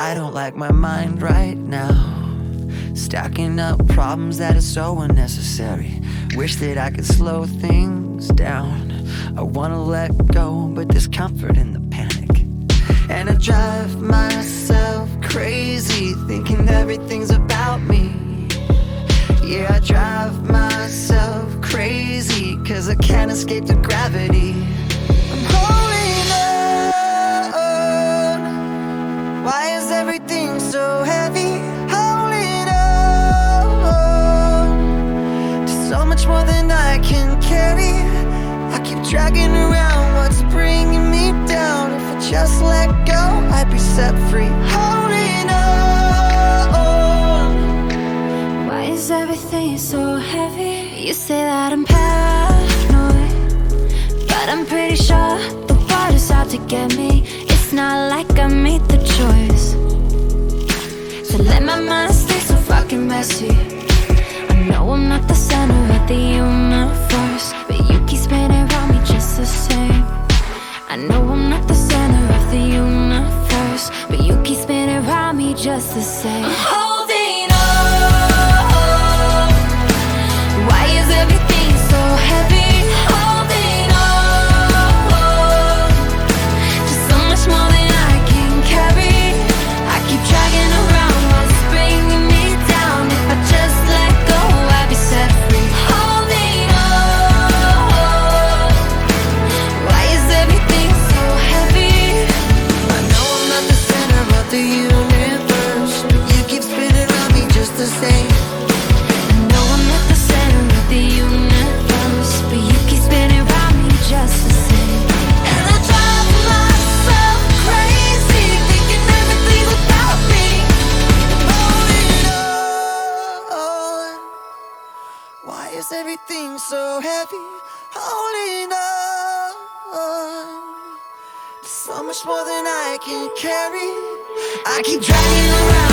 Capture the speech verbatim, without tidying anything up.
I don't like my mind right now, stacking up problems that are so unnecessary. Wish that I could slow things down. I wanna let go, but there's comfort in the panic. And I drive myself crazy, thinking everything's about me. Yeah, I drive myself crazy, cause I can't escape the gravity. I'm holding on. Why is everything so heavy? Holding on to so much more than I can carry. I keep dragging around what's bringing me down. If I just let go, I'd be set free. Holding on. Why is everything so heavy? You say that I'm paranoid, but I'm pretty sure the world is out to get me. It's not like I made the choice to let my mind stay so fucking messy. I know I'm not the center of the universe, but you keep spinning around me just the same. I know I'm not the center of the universe, but you keep spinning around me just the same. I'm holding on. Why is everything so heavy? Holding on to so much more than I can carry. I keep dragging around what's bringing me down. If I just let go, I'd be set free. Holding on. Why is everything so heavy? I know I'm not the center of the universe, but you keep spinning around me just the same. I know I'm not the center of the universe, but you keep spinning around me just the same. And I drive myself crazy, thinking everything's about me. Holding on. Why is everything so heavy? Holding on. So much more than I can carry. I keep dragging around